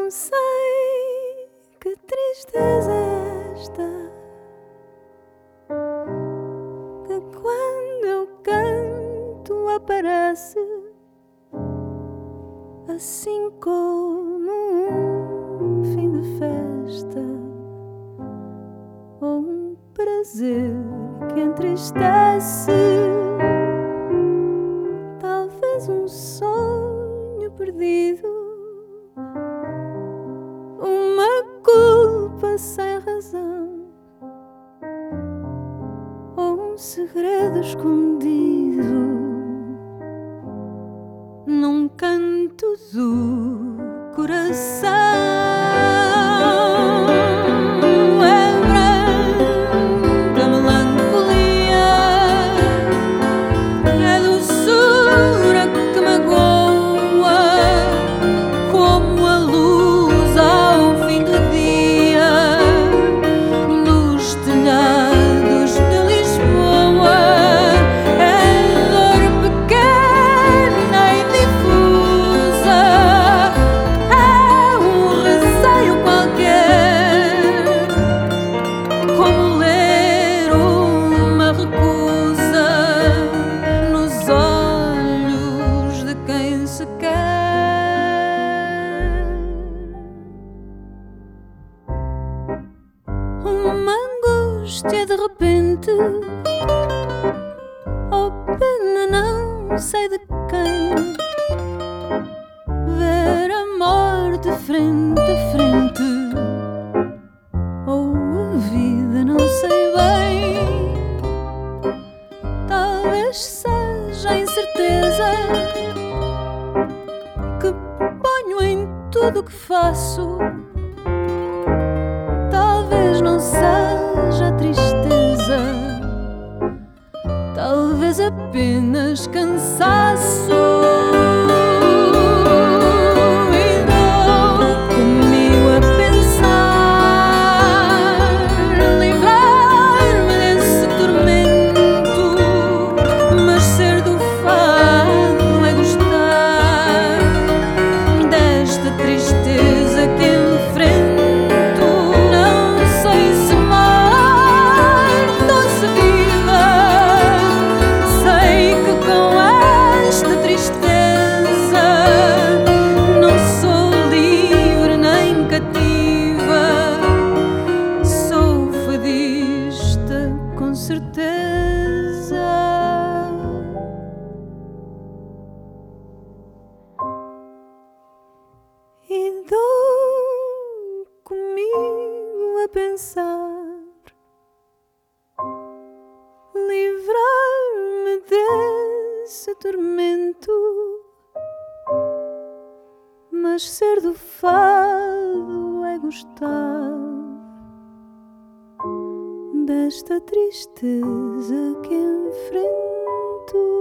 Não sei que tristeza é esta, que quando eu canto aparece, assim como um fim de festa ou um prazer que entristece. Talvez um sonho perdido, uma culpa sem razão, ou um segredo escondido num canto do coração. É branca melancolia, é doçura que magoa, como a luz ao fim do dia nos telhados de Lisboa. É dor pequena e difusa, é um receio qualquer, como ler uma recusa nos olhos de quem se quer. Uma angústia de repente, ou pena não sei de quem, ver a morte frente a frente, ou a vida não sei bem. Talvez seja a incerteza que ponho em tudo que faço. Talvez não seja a tristeza, talvez apenas cansaço. E dou comigo a pensar, livrar-me desse tormento, mas ser do fado é gostar desta tristeza que enfrento. Não sei se morte ou se viva, sei que com esta tristeza não sou livre nem cativa, sou fadista com certeza. E dou comigo a pensar, livrar-me desse tormento, mas ser do fado é gostar desta tristeza que enfrento.